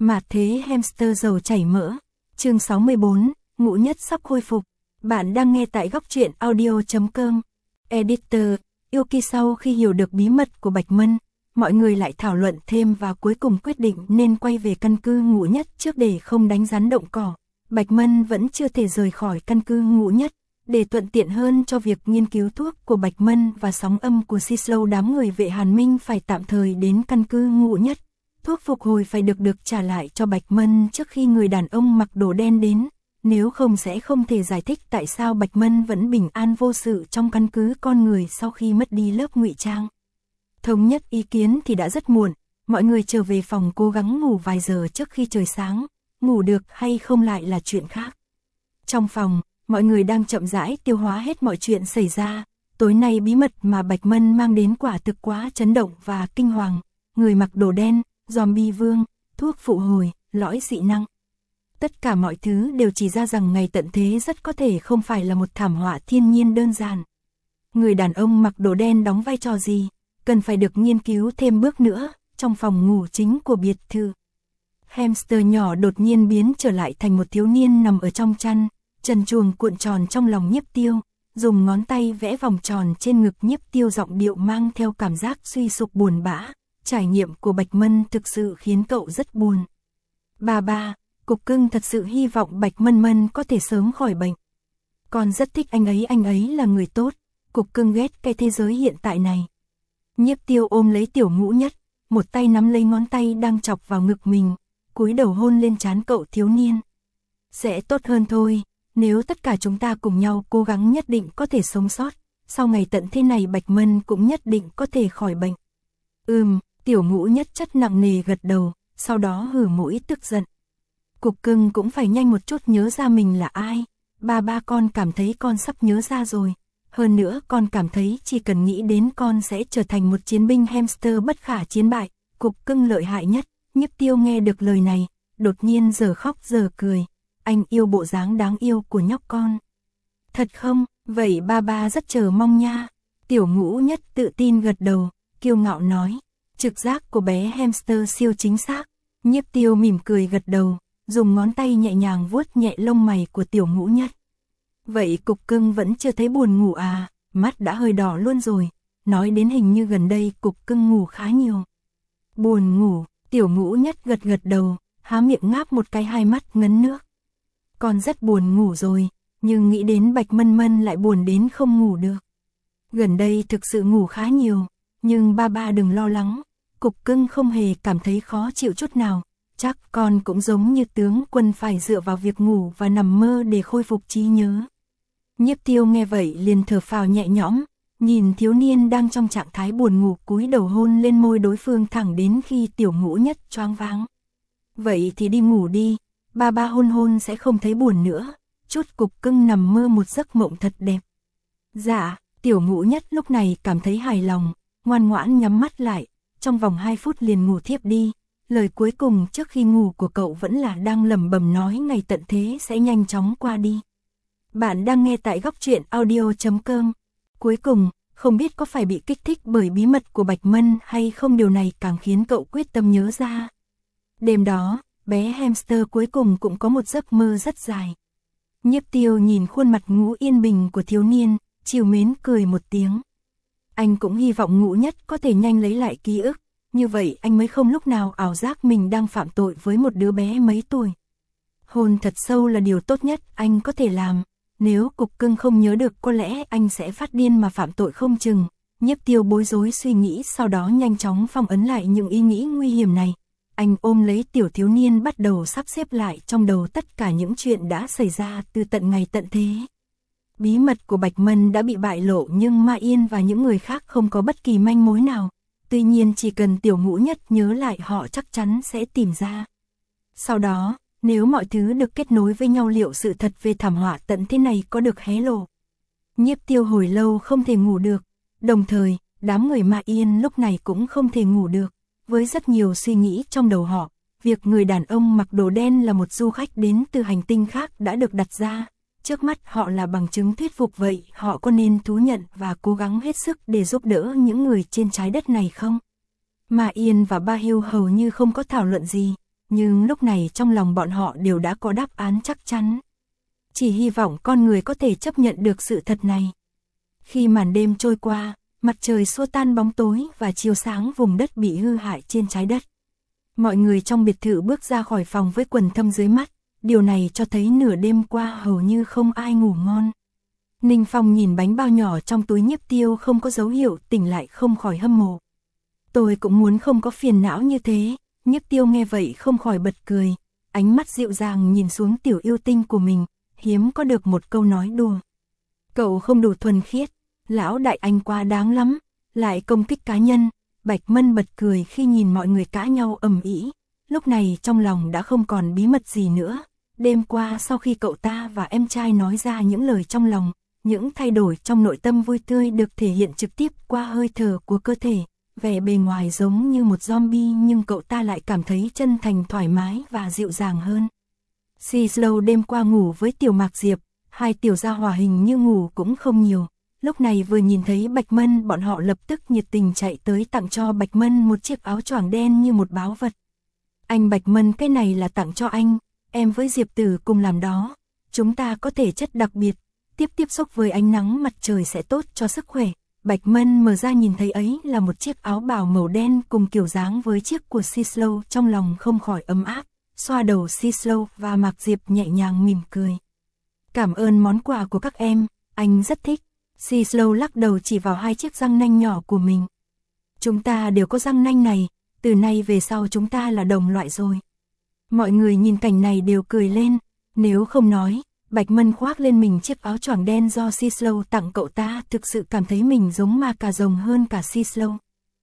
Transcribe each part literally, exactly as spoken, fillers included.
Mà thế hamster dầu chảy mỡ. Chương sáu mươi bốn, Ngũ Nhất sắp khôi phục. Bạn đang nghe tại góc truyện audio chấm com. Editor, Yuki sau khi hiểu được bí mật của Bạch Mân, mọi người lại thảo luận thêm và cuối cùng quyết định nên quay về căn cứ Ngũ Nhất trước để không đánh rắn động cỏ. Bạch Mân vẫn chưa thể rời khỏi căn cứ Ngũ Nhất. Để thuận tiện hơn cho việc nghiên cứu thuốc của Bạch Mân và sóng âm của Sislow, đám người vệ Hàn Minh phải tạm thời đến căn cứ Ngũ Nhất. Thuốc phục hồi phải được được trả lại cho Bạch Mân trước khi người đàn ông mặc đồ đen đến, nếu không sẽ không thể giải thích tại sao Bạch Mân vẫn bình an vô sự trong căn cứ con người sau khi mất đi lớp ngụy trang. Thống nhất ý kiến thì đã rất muộn, mọi người trở về phòng cố gắng ngủ vài giờ trước khi trời sáng, ngủ được hay không lại là chuyện khác. Trong phòng, mọi người đang chậm rãi tiêu hóa hết mọi chuyện xảy ra, tối nay bí mật mà Bạch Mân mang đến quả thực quá chấn động và kinh hoàng, người mặc đồ đen, zombie vương, thuốc phụ hồi, lõi dị năng. Tất cả mọi thứ đều chỉ ra rằng ngày tận thế rất có thể không phải là một thảm họa thiên nhiên đơn giản. Người đàn ông mặc đồ đen đóng vai trò gì, cần phải được nghiên cứu thêm bước nữa. Trong phòng ngủ chính của biệt thự, hamster nhỏ đột nhiên biến trở lại thành một thiếu niên nằm ở trong chăn, trần truồng cuộn tròn trong lòng Nhiếp Tiêu, dùng ngón tay vẽ vòng tròn trên ngực Nhiếp Tiêu, giọng điệu mang theo cảm giác suy sụp buồn bã. Trải nghiệm của Bạch Mân thực sự khiến cậu rất buồn. Ba ba, Cục Cưng thật sự hy vọng Bạch Mân Mân có thể sớm khỏi bệnh. Con rất thích anh ấy, anh ấy là người tốt. Cục Cưng ghét cái thế giới hiện tại này. Nhiếp Tiêu ôm lấy Tiểu Ngũ Nhất, một tay nắm lấy ngón tay đang chọc vào ngực mình, cúi đầu hôn lên trán cậu thiếu niên. Sẽ tốt hơn thôi, nếu tất cả chúng ta cùng nhau cố gắng nhất định có thể sống sót. Sau ngày tận thế này Bạch Mân cũng nhất định có thể khỏi bệnh. Ừm. Tiểu Ngũ Nhất chất nặng nề gật đầu, sau đó hử mũi tức giận. Cục Cưng cũng phải nhanh một chút nhớ ra mình là ai. Ba ba, con cảm thấy con sắp nhớ ra rồi. Hơn nữa con cảm thấy chỉ cần nghĩ đến con sẽ trở thành một chiến binh hamster bất khả chiến bại. Cục Cưng lợi hại nhất. Nhiếp Tiêu nghe được lời này, đột nhiên giờ khóc giờ cười. Anh yêu bộ dáng đáng yêu của nhóc con. Thật không? Vậy ba ba rất chờ mong nha. Tiểu Ngũ Nhất tự tin gật đầu, kiêu ngạo nói. Trực giác của bé hamster siêu chính xác. Nhiếp Tiêu mỉm cười gật đầu, dùng ngón tay nhẹ nhàng vuốt nhẹ lông mày của Tiểu Ngũ Nhất. Vậy Cục Cưng vẫn chưa thấy buồn ngủ à? Mắt đã hơi đỏ luôn rồi. Nói đến hình như gần đây Cục Cưng ngủ khá nhiều. Buồn ngủ, Tiểu Ngũ Nhất gật gật đầu, há miệng ngáp một cái, hai mắt ngấn nước. Con rất buồn ngủ rồi, nhưng nghĩ đến Bạch Mân Mân lại buồn đến không ngủ được. Gần đây thực sự ngủ khá nhiều, nhưng ba ba đừng lo lắng. Cục Cưng không hề cảm thấy khó chịu chút nào, chắc con cũng giống như tướng quân phải dựa vào việc ngủ và nằm mơ để khôi phục trí nhớ. Nhiếp Tiêu nghe vậy liền thở phào nhẹ nhõm, nhìn thiếu niên đang trong trạng thái buồn ngủ cúi đầu hôn lên môi đối phương thẳng đến khi Tiểu Ngũ Nhất choáng váng. Vậy thì đi ngủ đi, ba ba hôn hôn sẽ không thấy buồn nữa, chút Cục Cưng nằm mơ một giấc mộng thật đẹp. Dạ, Tiểu Ngũ Nhất lúc này cảm thấy hài lòng, ngoan ngoãn nhắm mắt lại. Trong vòng hai phút liền ngủ thiếp đi. Lời cuối cùng trước khi ngủ của cậu vẫn là đang lẩm bẩm nói ngày tận thế sẽ nhanh chóng qua đi. Bạn đang nghe tại góc truyện audio chấm com. Cuối cùng, không biết có phải bị kích thích bởi bí mật của Bạch Mân hay không, điều này càng khiến cậu quyết tâm nhớ ra. Đêm đó, bé hamster cuối cùng cũng có một giấc mơ rất dài. Nhiếp Tiêu nhìn khuôn mặt ngủ yên bình của thiếu niên, trìu mến cười một tiếng. Anh cũng hy vọng Ngũ Nhất có thể nhanh lấy lại ký ức, như vậy anh mới không lúc nào ảo giác mình đang phạm tội với một đứa bé mấy tuổi. Hôn thật sâu là điều tốt nhất anh có thể làm, nếu Cục Cưng không nhớ được có lẽ anh sẽ phát điên mà phạm tội không chừng. Nhiếp Tiêu bối rối suy nghĩ, sau đó nhanh chóng phong ấn lại những ý nghĩ nguy hiểm này. Anh ôm lấy tiểu thiếu niên bắt đầu sắp xếp lại trong đầu tất cả những chuyện đã xảy ra từ tận ngày tận thế. Bí mật của Bạch Mân đã bị bại lộ nhưng Ma Yên và những người khác không có bất kỳ manh mối nào. Tuy nhiên chỉ cần Tiểu Ngũ Nhất nhớ lại họ chắc chắn sẽ tìm ra. Sau đó, nếu mọi thứ được kết nối với nhau liệu sự thật về thảm họa tận thế này có được hé lộ. Nhiếp Tiêu hồi lâu không thể ngủ được. Đồng thời, đám người Ma Yên lúc này cũng không thể ngủ được. Với rất nhiều suy nghĩ trong đầu họ, việc người đàn ông mặc đồ đen là một du khách đến từ hành tinh khác đã được đặt ra. Trước mắt họ là bằng chứng thuyết phục, vậy họ có nên thú nhận và cố gắng hết sức để giúp đỡ những người trên trái đất này không? Ma Yên và Ba Hưu hầu như không có thảo luận gì, nhưng lúc này trong lòng bọn họ đều đã có đáp án chắc chắn. Chỉ hy vọng con người có thể chấp nhận được sự thật này. Khi màn đêm trôi qua, mặt trời xua tan bóng tối và chiếu sáng vùng đất bị hư hại trên trái đất. Mọi người trong biệt thự bước ra khỏi phòng với quần thâm dưới mắt, điều này cho thấy nửa đêm qua hầu như không ai ngủ ngon. Ninh Phong nhìn bánh bao nhỏ trong túi Nhiếp Tiêu không có dấu hiệu tỉnh lại không khỏi hâm mộ. Tôi cũng muốn không có phiền não như thế. Nhiếp Tiêu nghe vậy không khỏi bật cười, ánh mắt dịu dàng nhìn xuống tiểu yêu tinh của mình, hiếm có được một câu nói đùa. Cậu không đủ thuần khiết, lão đại anh quá đáng lắm, lại công kích cá nhân. Bạch Mân bật cười khi nhìn mọi người cãi nhau ầm ĩ, lúc này trong lòng đã không còn bí mật gì nữa. Đêm qua sau khi cậu ta và em trai nói ra những lời trong lòng, những thay đổi trong nội tâm vui tươi được thể hiện trực tiếp qua hơi thở của cơ thể. Vẻ bề ngoài giống như một zombie nhưng cậu ta lại cảm thấy chân thành thoải mái và dịu dàng hơn. Sislow đêm qua ngủ với Tiểu Mạc Diệp, hai tiểu gia hỏa hình như ngủ cũng không nhiều. Lúc này vừa nhìn thấy Bạch Mân bọn họ lập tức nhiệt tình chạy tới tặng cho Bạch Mân một chiếc áo choàng đen như một báu vật. Anh Bạch Mân, cái này là tặng cho anh, em với Diệp Tử cùng làm đó. Chúng ta có thể chất đặc biệt, tiếp tiếp xúc với ánh nắng mặt trời sẽ tốt cho sức khỏe. Bạch Mân mở ra nhìn thấy ấy là một chiếc áo bào màu đen cùng kiểu dáng với chiếc của Sislow, trong lòng không khỏi ấm áp, xoa đầu Sislow và Mạc Diệp nhẹ nhàng mỉm cười. Cảm ơn món quà của các em, anh rất thích. Sislow lắc đầu chỉ vào hai chiếc răng nanh nhỏ của mình. Chúng ta đều có răng nanh này, từ nay về sau chúng ta là đồng loại rồi. Mọi người nhìn cảnh này đều cười lên, nếu không nói, Bạch Mân khoác lên mình chiếc áo choàng đen do Sislow tặng cậu ta thực sự cảm thấy mình giống ma cà rồng hơn cả Sislow.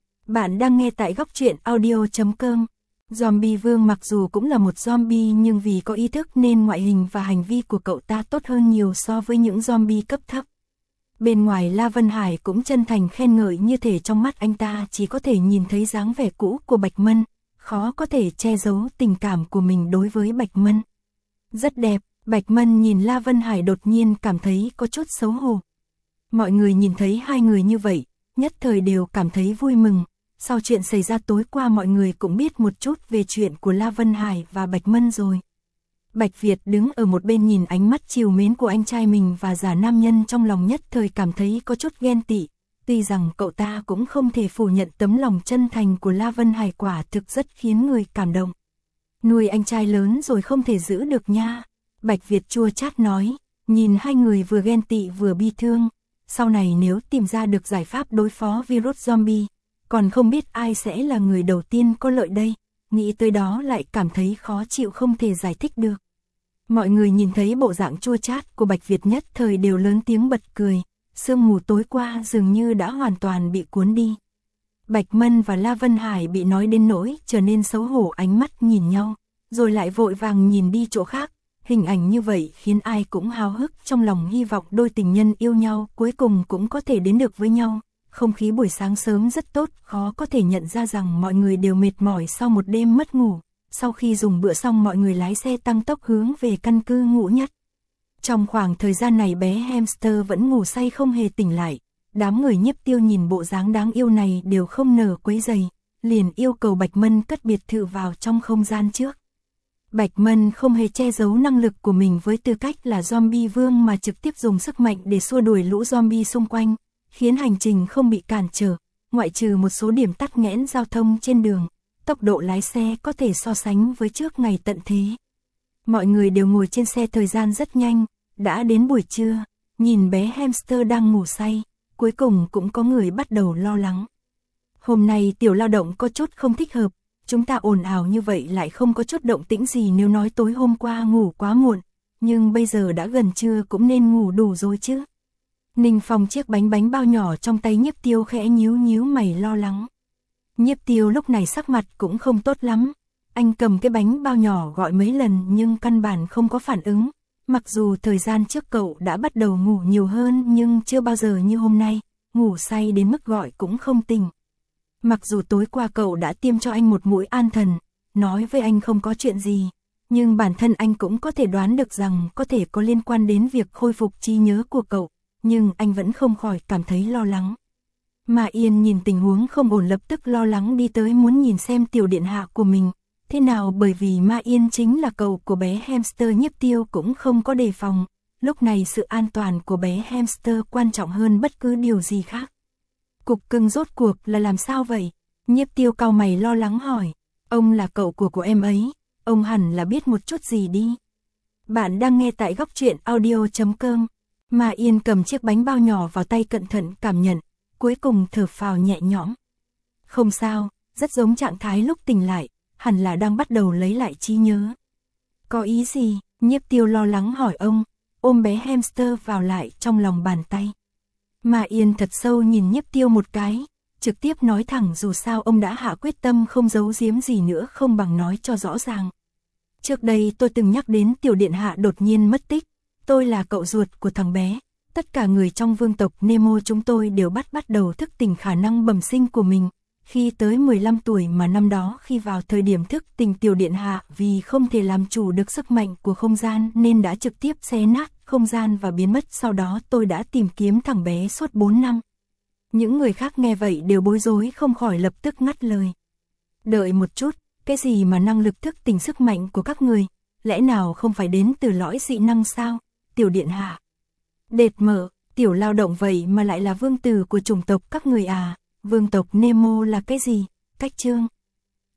Bạn đang nghe tại góc truyện audio chấm com. Zombie Vương mặc dù cũng là một zombie nhưng vì có ý thức nên ngoại hình và hành vi của cậu ta tốt hơn nhiều so với những zombie cấp thấp. Bên ngoài La Vân Hải cũng chân thành khen ngợi, như thể trong mắt anh ta chỉ có thể nhìn thấy dáng vẻ cũ của Bạch Mân, khó có thể che giấu tình cảm của mình đối với Bạch Mân. Rất đẹp. Bạch Mân nhìn La Vân Hải đột nhiên cảm thấy có chút xấu hổ. Mọi người nhìn thấy hai người như vậy, nhất thời đều cảm thấy vui mừng. Sau chuyện xảy ra tối qua mọi người cũng biết một chút về chuyện của La Vân Hải và Bạch Mân rồi. Bạch Việt đứng ở một bên nhìn ánh mắt trìu mến của anh trai mình và giả nam nhân, trong lòng nhất thời cảm thấy có chút ghen tị. Tuy rằng cậu ta cũng không thể phủ nhận tấm lòng chân thành của La Vân Hải quả thực rất khiến người cảm động. Nuôi anh trai lớn rồi không thể giữ được nha. Bạch Việt chua chát nói, nhìn hai người vừa ghen tị vừa bi thương. Sau này nếu tìm ra được giải pháp đối phó virus zombie, còn không biết ai sẽ là người đầu tiên có lợi đây. Nghĩ tới đó lại cảm thấy khó chịu không thể giải thích được. Mọi người nhìn thấy bộ dạng chua chát của Bạch Việt nhất thời đều lớn tiếng bật cười. Sương mù tối qua dường như đã hoàn toàn bị cuốn đi. Bạch Mân và La Vân Hải bị nói đến nỗi trở nên xấu hổ, ánh mắt nhìn nhau, rồi lại vội vàng nhìn đi chỗ khác. Hình ảnh như vậy khiến ai cũng háo hức, trong lòng hy vọng đôi tình nhân yêu nhau cuối cùng cũng có thể đến được với nhau. Không khí buổi sáng sớm rất tốt, khó có thể nhận ra rằng mọi người đều mệt mỏi sau một đêm mất ngủ. Sau khi dùng bữa xong mọi người lái xe tăng tốc hướng về căn cứ Ngũ Nhất. Trong khoảng thời gian này bé hamster vẫn ngủ say không hề tỉnh lại. Đám người Nhiếp Tiêu nhìn bộ dáng đáng yêu này đều không nỡ quấy rầy, liền yêu cầu Bạch Mân cất biệt thự vào trong không gian trước. Bạch Mân không hề che giấu năng lực của mình với tư cách là zombie vương mà trực tiếp dùng sức mạnh để xua đuổi lũ zombie xung quanh, khiến hành trình không bị cản trở, ngoại trừ một số điểm tắc nghẽn giao thông trên đường, tốc độ lái xe có thể so sánh với trước ngày tận thế. Mọi người đều ngồi trên xe, thời gian rất nhanh, đã đến buổi trưa, nhìn bé hamster đang ngủ say, cuối cùng cũng có người bắt đầu lo lắng. Hôm nay tiểu lao động có chút không thích hợp. Chúng ta ồn ào như vậy lại không có chút động tĩnh gì, nếu nói tối hôm qua ngủ quá muộn, nhưng bây giờ đã gần trưa cũng nên ngủ đủ rồi chứ. Ninh Phong chiếc bánh bánh bao nhỏ trong tay Nhiếp Tiêu khẽ nhíu nhíu mày lo lắng. Nhiếp Tiêu lúc này sắc mặt cũng không tốt lắm. Anh cầm cái bánh bao nhỏ gọi mấy lần nhưng căn bản không có phản ứng. Mặc dù thời gian trước cậu đã bắt đầu ngủ nhiều hơn nhưng chưa bao giờ như hôm nay, ngủ say đến mức gọi cũng không tỉnh. Mặc dù tối qua cậu đã tiêm cho anh một mũi an thần, nói với anh không có chuyện gì, nhưng bản thân anh cũng có thể đoán được rằng có thể có liên quan đến việc khôi phục trí nhớ của cậu, nhưng anh vẫn không khỏi cảm thấy lo lắng. Mà Yên nhìn tình huống không ổn lập tức lo lắng đi tới muốn nhìn xem tiểu điện hạ của mình, Thế nào bởi vì Ma Yên chính là cậu của bé hamster, Nhiếp Tiêu cũng không có đề phòng. Lúc này sự an toàn của bé hamster quan trọng hơn bất cứ điều gì khác. Cục cưng rốt cuộc là làm sao vậy? Nhiếp Tiêu cau mày lo lắng hỏi. Ông là cậu của của em ấy, ông hẳn là biết một chút gì đi. Bạn đang nghe tại góc truyện audio.com. Ma Yên cầm chiếc bánh bao nhỏ vào tay cẩn thận cảm nhận, cuối cùng thở phào nhẹ nhõm. Không sao, rất giống trạng thái lúc tỉnh lại, hẳn là đang bắt đầu lấy lại trí nhớ. Có ý gì? Nhiếp Tiêu lo lắng hỏi ông, ôm bé hamster vào lại trong lòng bàn tay. Ma Yên thật sâu nhìn Nhiếp Tiêu một cái, trực tiếp nói thẳng dù sao ông đã hạ quyết tâm không giấu giếm gì nữa không bằng nói cho rõ ràng. Trước đây tôi từng nhắc đến tiểu điện hạ đột nhiên mất tích, tôi là cậu ruột của thằng bé. Tất cả người trong vương tộc Nemo chúng tôi đều bắt bắt đầu thức tỉnh khả năng bẩm sinh của mình. Khi tới mười lăm tuổi mà năm đó khi vào thời điểm thức tỉnh tiểu điện hạ vì không thể làm chủ được sức mạnh của không gian nên đã trực tiếp xé nát không gian và biến mất. Sau đó tôi đã tìm kiếm thằng bé suốt bốn năm. Những người khác nghe vậy đều bối rối không khỏi lập tức ngắt lời. Đợi một chút, cái gì mà năng lực thức tỉnh sức mạnh của các người, lẽ nào không phải đến từ lõi dị năng sao, tiểu điện hạ? Đệt mở, tiểu lao động vậy mà lại là vương tử của chủng tộc các người à? Vương tộc Nemo là cái gì? Cách chương